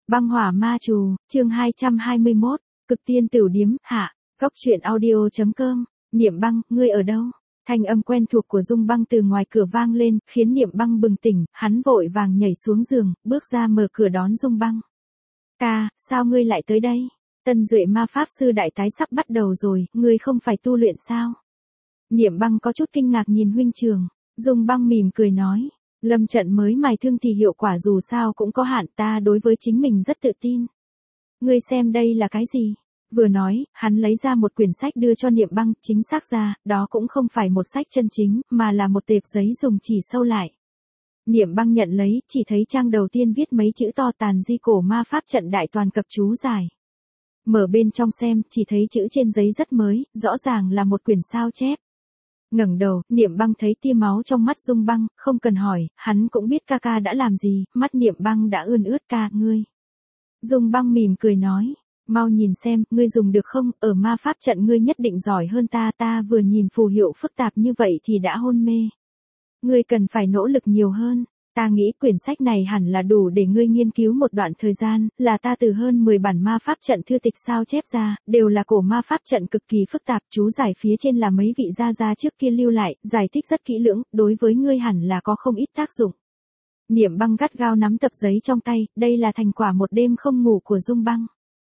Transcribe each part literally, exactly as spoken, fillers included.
Băng hỏa ma trù, chương hai trăm hai mươi mốt, cực tiên tửu điếm, hạ, góc truyện audio chấm com, Niệm Băng, ngươi ở đâu? Thanh âm quen thuộc của Dung Băng từ ngoài cửa vang lên, khiến Niệm Băng bừng tỉnh, hắn vội vàng nhảy xuống giường, bước ra mở cửa đón Dung Băng. Ca, sao ngươi lại tới đây? Tân Duệ ma pháp sư đại tái sắp bắt đầu rồi, ngươi không phải tu luyện sao? Niệm Băng có chút kinh ngạc nhìn huynh trưởng, Dung Băng mỉm cười nói. Lâm trận mới mài thương thì hiệu quả dù sao cũng có hạn, ta đối với chính mình rất tự tin. Ngươi xem đây là cái gì? Vừa nói, hắn lấy ra một quyển sách đưa cho Niệm Băng, chính xác ra, đó cũng không phải một sách chân chính, mà là một tệp giấy dùng chỉ sâu lại. Niệm Băng nhận lấy, chỉ thấy trang đầu tiên viết mấy chữ to tàn di cổ ma pháp trận đại toàn cập chú giải. Mở bên trong xem, chỉ thấy chữ trên giấy rất mới, rõ ràng là một quyển sao chép. Ngẩng đầu, Niệm Băng thấy tia máu trong mắt Dung Băng, không cần hỏi, hắn cũng biết ca ca đã làm gì, mắt Niệm Băng đã ươn ướt. Ca, ngươi. Dung Băng mỉm cười nói, mau nhìn xem, ngươi dùng được không, ở ma pháp trận ngươi nhất định giỏi hơn ta, ta vừa nhìn phù hiệu phức tạp như vậy thì đã hôn mê. Ngươi cần phải nỗ lực nhiều hơn, ta nghĩ quyển sách này hẳn là đủ để ngươi nghiên cứu một đoạn thời gian, là ta từ hơn mười bản ma pháp trận thư tịch sao chép ra, đều là cổ ma pháp trận cực kỳ phức tạp, chú giải phía trên là mấy vị gia gia trước kia lưu lại, giải thích rất kỹ lưỡng, đối với ngươi hẳn là có không ít tác dụng. Niệm Băng gắt gao nắm tập giấy trong tay, đây là thành quả một đêm không ngủ của Dung Băng.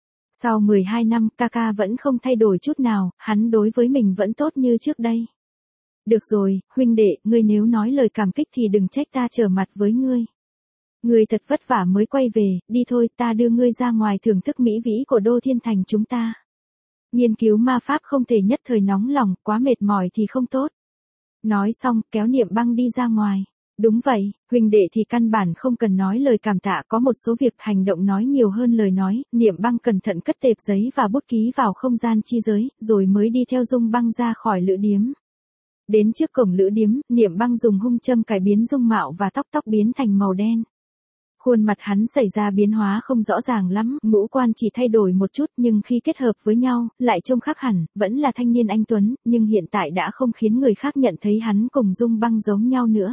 Sau mười hai năm, ca ca vẫn không thay đổi chút nào, hắn đối với mình vẫn tốt như trước đây. Được rồi, huynh đệ, ngươi nếu nói lời cảm kích thì đừng trách ta trở mặt với ngươi. Ngươi thật vất vả mới quay về, đi thôi, ta đưa ngươi ra ngoài thưởng thức mỹ vĩ của Đô Thiên Thành chúng ta. Nghiên cứu ma pháp không thể nhất thời nóng lòng, quá mệt mỏi thì không tốt. Nói xong, kéo Niệm Băng đi ra ngoài. Đúng vậy, huynh đệ thì căn bản không cần nói lời cảm tạ, có một số việc hành động nói nhiều hơn lời nói. Niệm Băng cẩn thận cất tệp giấy và bút ký vào không gian chi giới, rồi mới đi theo Dung Băng ra khỏi lữ điếm. Đến trước cổng lữ điếm, Niệm Băng dùng hung châm cải biến dung mạo và tóc tóc biến thành màu đen. Khuôn mặt hắn xảy ra biến hóa không rõ ràng lắm, ngũ quan chỉ thay đổi một chút nhưng khi kết hợp với nhau, lại trông khác hẳn, vẫn là thanh niên anh tuấn, nhưng hiện tại đã không khiến người khác nhận thấy hắn cùng Dung Băng giống nhau nữa.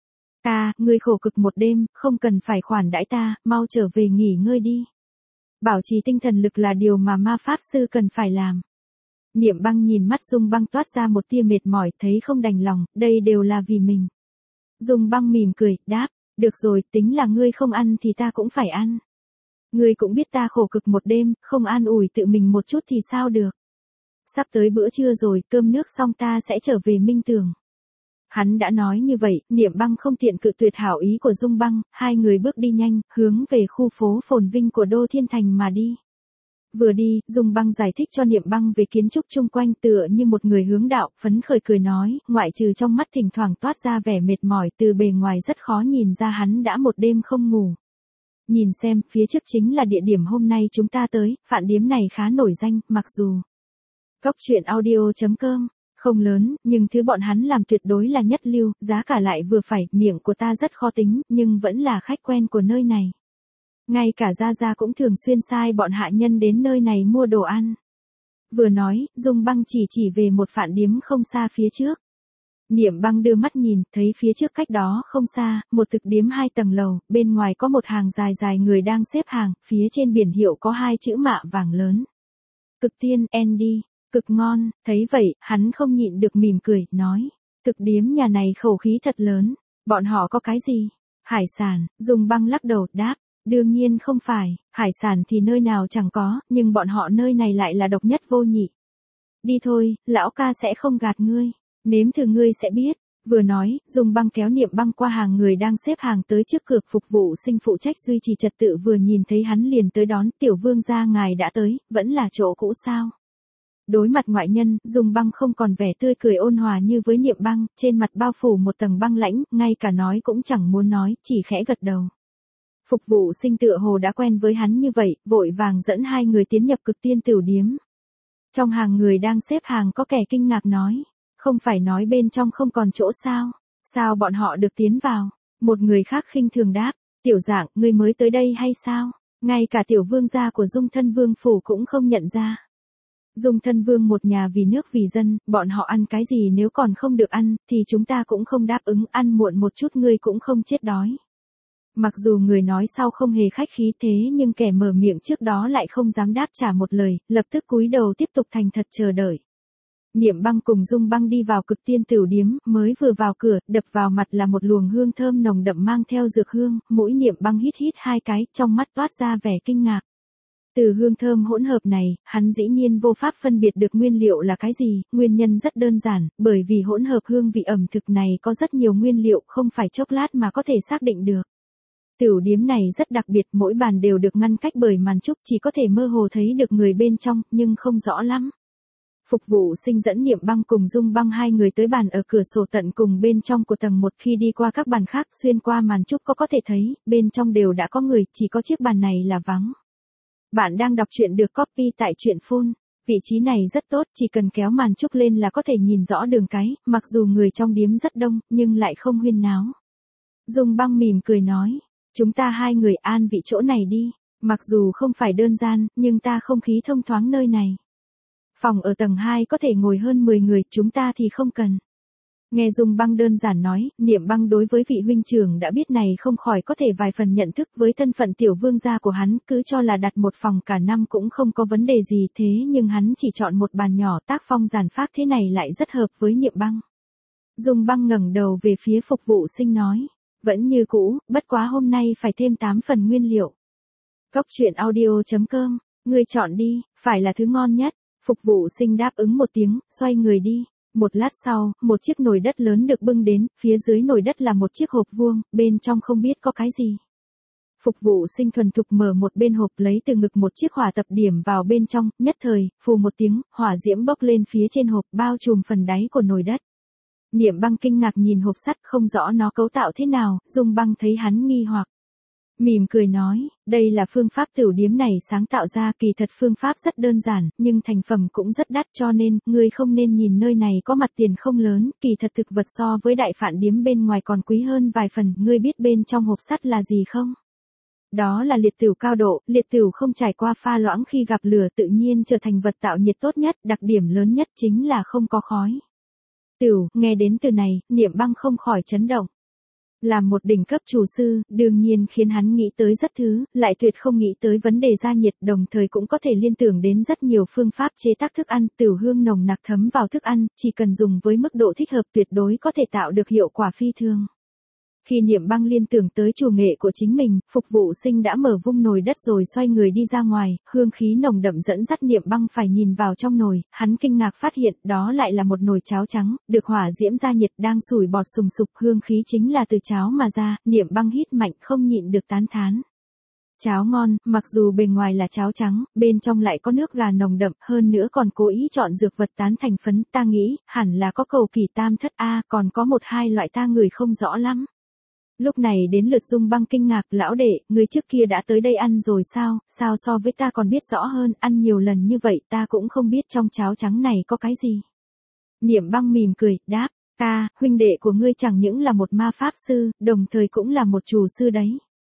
Ca, ngươi khổ cực một đêm, không cần phải khoản đãi ta, mau trở về nghỉ ngơi đi. Bảo trì tinh thần lực là điều mà ma pháp sư cần phải làm. Niệm Băng nhìn mắt Dung Băng toát ra một tia mệt mỏi, thấy không đành lòng, đây đều là vì mình. Dung Băng mỉm cười, đáp, được rồi, tính là ngươi không ăn thì ta cũng phải ăn. Ngươi cũng biết ta khổ cực một đêm, không an ủi tự mình một chút thì sao được. Sắp tới bữa trưa rồi, cơm nước xong ta sẽ trở về Minh Tường. Hắn đã nói như vậy, Niệm Băng không tiện cự tuyệt hảo ý của Dung Băng, hai người bước đi nhanh, hướng về khu phố phồn vinh của Đô Thiên Thành mà đi. Vừa đi, Dung Băng giải thích cho Niệm Băng về kiến trúc chung quanh tựa như một người hướng đạo, phấn khởi cười nói, ngoại trừ trong mắt thỉnh thoảng toát ra vẻ mệt mỏi, từ bề ngoài rất khó nhìn ra hắn đã một đêm không ngủ. Nhìn xem, phía trước chính là địa điểm hôm nay chúng ta tới, phạn điếm này khá nổi danh, mặc dù góc truyện audio chấm com không lớn, nhưng thứ bọn hắn làm tuyệt đối là nhất lưu, giá cả lại vừa phải, miệng của ta rất khó tính, nhưng vẫn là khách quen của nơi này. Ngay cả Gia Gia cũng thường xuyên sai bọn hạ nhân đến nơi này mua đồ ăn. Vừa nói, Dung Băng chỉ chỉ về một phạn điếm không xa phía trước. Niệm Băng đưa mắt nhìn, thấy phía trước cách đó không xa, một thực điếm hai tầng lầu, bên ngoài có một hàng dài dài người đang xếp hàng, phía trên biển hiệu có hai chữ mạ vàng lớn. Cực tiên, Andy, cực ngon, thấy vậy, hắn không nhịn được mỉm cười, nói. Thực điếm nhà này khẩu khí thật lớn, bọn họ có cái gì? Hải sản, Dung Băng lắc đầu, đáp. Đương nhiên không phải, hải sản thì nơi nào chẳng có, nhưng bọn họ nơi này lại là độc nhất vô nhị. Đi thôi, lão ca sẽ không gạt ngươi, nếm thử ngươi sẽ biết. Vừa nói, Dung Băng kéo Niệm Băng qua hàng người đang xếp hàng tới trước cửa, phục vụ sinh phụ trách duy trì trật tự vừa nhìn thấy hắn liền tới đón, tiểu vương gia ngài đã tới, vẫn là chỗ cũ sao. Đối mặt ngoại nhân, Dung Băng không còn vẻ tươi cười ôn hòa như với Niệm Băng, trên mặt bao phủ một tầng băng lãnh, ngay cả nói cũng chẳng muốn nói, chỉ khẽ gật đầu. Phục vụ sinh tựa hồ đã quen với hắn như vậy, vội vàng dẫn hai người tiến nhập cực tiên tửu điếm. Trong hàng người đang xếp hàng có kẻ kinh ngạc nói, không phải nói bên trong không còn chỗ sao, sao bọn họ được tiến vào? Một người khác khinh thường đáp, tiểu dạng, ngươi mới tới đây hay sao? Ngay cả tiểu vương gia của Dung Thân Vương phủ cũng không nhận ra. Dung Thân Vương một nhà vì nước vì dân, bọn họ ăn cái gì nếu còn không được ăn, thì chúng ta cũng không đáp ứng, ăn muộn một chút ngươi cũng không chết đói. Mặc dù người nói sau không hề khách khí thế nhưng kẻ mở miệng trước đó lại không dám đáp trả một lời, lập tức cúi đầu tiếp tục thành thật chờ đợi. Niệm Băng cùng Dung Băng đi vào Cực Tiên Tửu Điếm, mới vừa vào cửa, đập vào mặt là một luồng hương thơm nồng đậm mang theo dược hương, mũi Niệm Băng hít hít hai cái, trong mắt toát ra vẻ kinh ngạc. Từ hương thơm hỗn hợp này, hắn dĩ nhiên vô pháp phân biệt được nguyên liệu là cái gì, nguyên nhân rất đơn giản, bởi vì hỗn hợp hương vị ẩm thực này có rất nhiều nguyên liệu không phải chốc lát mà có thể xác định được. Tửu điếm này rất đặc biệt, mỗi bàn đều được ngăn cách bởi màn trúc, chỉ có thể mơ hồ thấy được người bên trong, nhưng không rõ lắm. Phục vụ sinh dẫn Niệm Băng cùng Dung Băng hai người tới bàn ở cửa sổ tận cùng bên trong của tầng một, khi đi qua các bàn khác xuyên qua màn trúc có có thể thấy, bên trong đều đã có người, chỉ có chiếc bàn này là vắng. Bạn đang đọc truyện được copy tại truyện phun. Vị trí này rất tốt, chỉ cần kéo màn trúc lên là có thể nhìn rõ đường cái, mặc dù người trong điếm rất đông, nhưng lại không huyên náo. Dung Băng mỉm cười nói, chúng ta hai người an vị chỗ này đi, mặc dù không phải đơn gian, nhưng ta không khí thông thoáng nơi này. Phòng ở tầng hai có thể ngồi hơn mười người, chúng ta thì không cần. Nghe Dung Băng đơn giản nói, Niệm Băng đối với vị huynh trưởng đã biết này không khỏi có thể vài phần nhận thức, với thân phận tiểu vương gia của hắn, cứ cho là đặt một phòng cả năm cũng không có vấn đề gì, thế nhưng hắn chỉ chọn một bàn nhỏ tác phong giản phác thế này lại rất hợp với Niệm Băng. Dung Băng ngẩng đầu về phía phục vụ sinh nói, vẫn như cũ, bất quá hôm nay phải thêm tám phần nguyên liệu. Cốc truyện audio chấm com, ngươi chọn đi, phải là thứ ngon nhất. Phục vụ sinh đáp ứng một tiếng, xoay người đi. Một lát sau, một chiếc nồi đất lớn được bưng đến, phía dưới nồi đất là một chiếc hộp vuông, bên trong không biết có cái gì. Phục vụ sinh thuần thục mở một bên hộp, lấy từ ngực một chiếc hỏa tập điểm vào bên trong, nhất thời, phù một tiếng, hỏa diễm bốc lên phía trên hộp, bao trùm phần đáy của nồi đất. Niệm Băng kinh ngạc nhìn hộp sắt, không rõ nó cấu tạo thế nào, Dung Băng thấy hắn nghi hoặc, mỉm cười nói, đây là phương pháp tửu điếm này sáng tạo ra, kỳ thật phương pháp rất đơn giản, nhưng thành phẩm cũng rất đắt, cho nên, ngươi không nên nhìn nơi này có mặt tiền không lớn, kỳ thật thực vật so với đại phạn điếm bên ngoài còn quý hơn vài phần, ngươi biết bên trong hộp sắt là gì không? Đó là liệt tửu cao độ, liệt tửu không trải qua pha loãng khi gặp lửa tự nhiên trở thành vật tạo nhiệt tốt nhất, đặc điểm lớn nhất chính là không có khói. Tửu, nghe đến từ này, Niệm Băng không khỏi chấn động. Làm một đỉnh cấp chủ sư, đương nhiên khiến hắn nghĩ tới rất thứ, lại tuyệt không nghĩ tới vấn đề gia nhiệt, đồng thời cũng có thể liên tưởng đến rất nhiều phương pháp chế tác thức ăn, tửu hương nồng nặc thấm vào thức ăn, chỉ cần dùng với mức độ thích hợp tuyệt đối có thể tạo được hiệu quả phi thường. Khi Niệm Băng liên tưởng tới chủ nghệ của chính mình, phục vụ sinh đã mở vung nồi đất rồi xoay người đi ra ngoài, hương khí nồng đậm dẫn dắt Niệm Băng phải nhìn vào trong nồi, hắn kinh ngạc phát hiện đó lại là một nồi cháo trắng, được hỏa diễm gia nhiệt đang sủi bọt sùng sục, hương khí chính là từ cháo mà ra, Niệm Băng hít mạnh không nhịn được tán thán. Cháo ngon, mặc dù bề ngoài là cháo trắng, bên trong lại có nước gà nồng đậm, hơn nữa còn cố ý chọn dược vật tán thành phấn, ta nghĩ, hẳn là có cầu kỳ tam thất A, còn có một hai loại ta ngửi không rõ lắm. Lúc này đến lượt Dung Băng kinh ngạc, lão đệ, người trước kia đã tới đây ăn rồi sao, sao so với ta còn biết rõ hơn, ăn nhiều lần như vậy ta cũng không biết trong cháo trắng này có cái gì. Niệm Băng mỉm cười, đáp, ca, huynh đệ của ngươi chẳng những là một ma pháp sư, đồng thời cũng là một chủ sư đấy.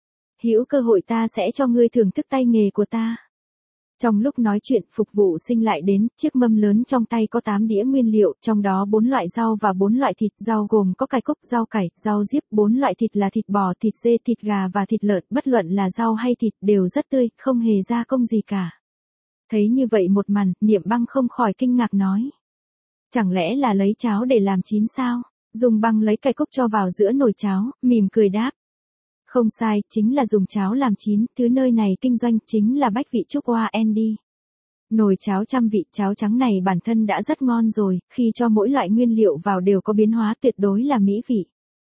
Hữu cơ hội ta sẽ cho ngươi thưởng thức tay nghề của ta. Trong lúc nói chuyện, phục vụ sinh lại đến, chiếc mâm lớn trong tay có tám đĩa nguyên liệu, trong đó bốn loại rau và bốn loại thịt, rau gồm có cải cúc, rau cải, rau diếp, bốn loại thịt là thịt bò, thịt dê, thịt gà và thịt lợn, bất luận là rau hay thịt đều rất tươi, không hề gia công gì cả. Thấy như vậy một màn, Niệm Băng không khỏi kinh ngạc nói. Chẳng lẽ là lấy cháo để làm chín sao? Dung Băng lấy cải cúc cho vào giữa nồi cháo, mỉm cười đáp. Không sai, chính là dùng cháo làm chín, thứ nơi này kinh doanh chính là bách vị trúc hoa Andy. Nồi cháo trăm vị, cháo trắng này bản thân đã rất ngon rồi, khi cho mỗi loại nguyên liệu vào đều có biến hóa tuyệt đối là mỹ vị.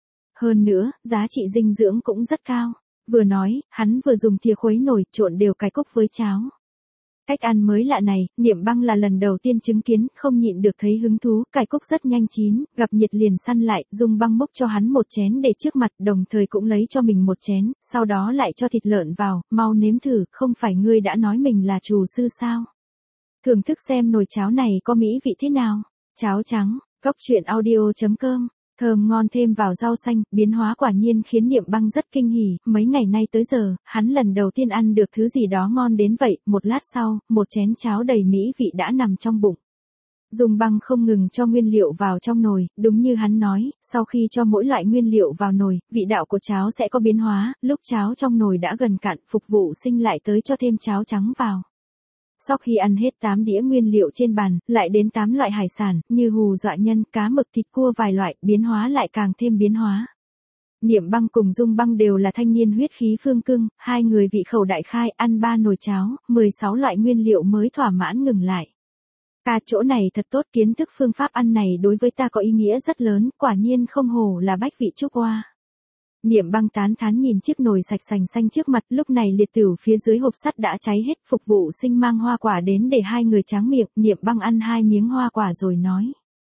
Hơn nữa, giá trị dinh dưỡng cũng rất cao. Vừa nói, hắn vừa dùng thìa khuấy nồi trộn đều cải cúc với cháo. Cách ăn mới lạ này, Niệm Băng là lần đầu tiên chứng kiến, không nhịn được thấy hứng thú, cải cúc rất nhanh chín, gặp nhiệt liền săn lại, Dung Băng múc cho hắn một chén để trước mặt, đồng thời cũng lấy cho mình một chén, sau đó lại cho thịt lợn vào, mau nếm thử, không phải ngươi đã nói mình là chủ sư sao? Thưởng thức xem nồi cháo này có mỹ vị thế nào. Cháo trắng, cốc truyện audio chấm com. Thơm ngon thêm vào rau xanh, biến hóa quả nhiên khiến Niệm Băng rất kinh hỉ, mấy ngày nay tới giờ, hắn lần đầu tiên ăn được thứ gì đó ngon đến vậy, một lát sau, một chén cháo đầy mỹ vị đã nằm trong bụng. Dung Băng không ngừng cho nguyên liệu vào trong nồi, đúng như hắn nói, sau khi cho mỗi loại nguyên liệu vào nồi, vị đạo của cháo sẽ có biến hóa, lúc cháo trong nồi đã gần cạn, phục vụ sinh lại tới cho thêm cháo trắng vào. Sau khi ăn hết tám đĩa nguyên liệu trên bàn, lại đến tám loại hải sản, như hù dọa nhân, cá mực thịt cua vài loại, biến hóa lại càng thêm biến hóa. Niệm Băng cùng Dung Băng đều là thanh niên huyết khí phương cưng, hai người vị khẩu đại khai, ăn ba nồi cháo, mười sáu loại nguyên liệu mới thỏa mãn ngừng lại. Ca chỗ này thật tốt, kiến thức phương pháp ăn này đối với ta có ý nghĩa rất lớn, quả nhiên không hổ là bách vị trúc hoa. Niệm Băng tán thán nhìn chiếc nồi sạch sành xanh trước mặt, lúc này liệt tửu phía dưới hộp sắt đã cháy hết, phục vụ sinh mang hoa quả đến để hai người tráng miệng, Niệm Băng ăn hai miếng hoa quả rồi nói.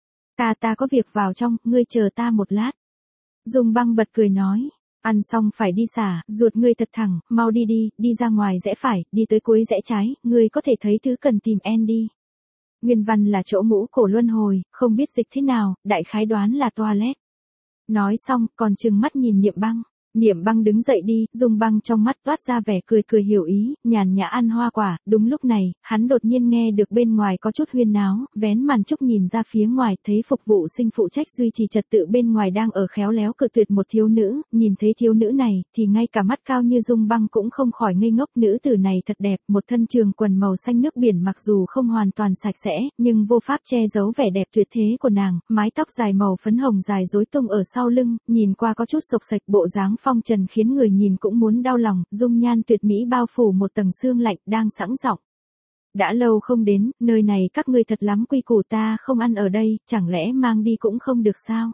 Ca ta có việc vào trong, ngươi chờ ta một lát. Dung Băng bật cười nói, ăn xong phải đi xả, ruột ngươi thật thẳng, mau đi đi, đi ra ngoài rẽ phải, đi tới cuối rẽ trái, ngươi có thể thấy thứ cần tìm en đi. Nguyên văn là chỗ ngũ cổ luân hồi, không biết dịch thế nào, đại khái đoán là toilet. Nói xong, còn trừng mắt nhìn Niệm Băng. Niệm Băng đứng dậy đi, Dung Băng trong mắt toát ra vẻ cười cười hiểu ý, nhàn nhã ăn hoa quả, đúng lúc này, hắn đột nhiên nghe được bên ngoài có chút huyên náo, vén màn trúc nhìn ra phía ngoài, thấy phục vụ sinh phụ trách duy trì trật tự bên ngoài đang ở khéo léo cự tuyệt một thiếu nữ, nhìn thấy thiếu nữ này, thì ngay cả mắt cao như Dung Băng cũng không khỏi ngây ngốc, nữ tử này thật đẹp, một thân trường quần màu xanh nước biển mặc dù không hoàn toàn sạch sẽ, nhưng vô pháp che giấu vẻ đẹp tuyệt thế của nàng, mái tóc dài màu phấn hồng dài rối tung ở sau lưng, nhìn qua có chút sộc sạch, bộ dáng phong trần khiến người nhìn cũng muốn đau lòng, dung nhan tuyệt mỹ bao phủ một tầng sương lạnh, đang sẵn giọng. Đã lâu không đến, nơi này các ngươi thật lắm quy củ, ta không ăn ở đây, chẳng lẽ mang đi cũng không được sao?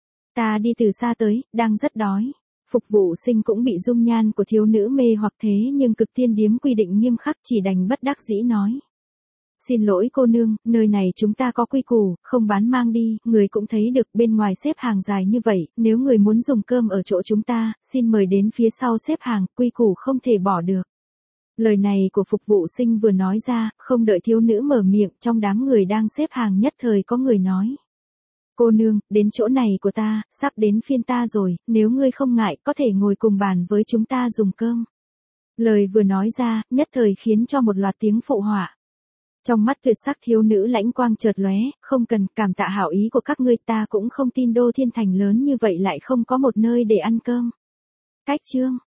Ta đi từ xa tới, đang rất đói. Phục vụ sinh cũng bị dung nhan của thiếu nữ mê hoặc thế nhưng cực tiên điếm quy định nghiêm khắc, chỉ đành bất đắc dĩ nói. Xin lỗi cô nương, nơi này chúng ta có quy củ, không bán mang đi, người cũng thấy được bên ngoài xếp hàng dài như vậy, nếu người muốn dùng cơm ở chỗ chúng ta, xin mời đến phía sau xếp hàng, quy củ không thể bỏ được. Lời này của phục vụ sinh vừa nói ra, không đợi thiếu nữ mở miệng, trong đám người đang xếp hàng nhất thời có người nói. Cô nương, đến chỗ này của ta, sắp đến phiên ta rồi, nếu ngươi không ngại, có thể ngồi cùng bàn với chúng ta dùng cơm. Lời vừa nói ra, nhất thời khiến cho một loạt tiếng phụ họa. Trong mắt tuyệt sắc thiếu nữ lãnh quang chợt lóe, không cần, cảm tạ hảo ý của các ngươi, ta cũng không tin Đô Thiên Thành lớn như vậy lại không có một nơi để ăn cơm. Cách chương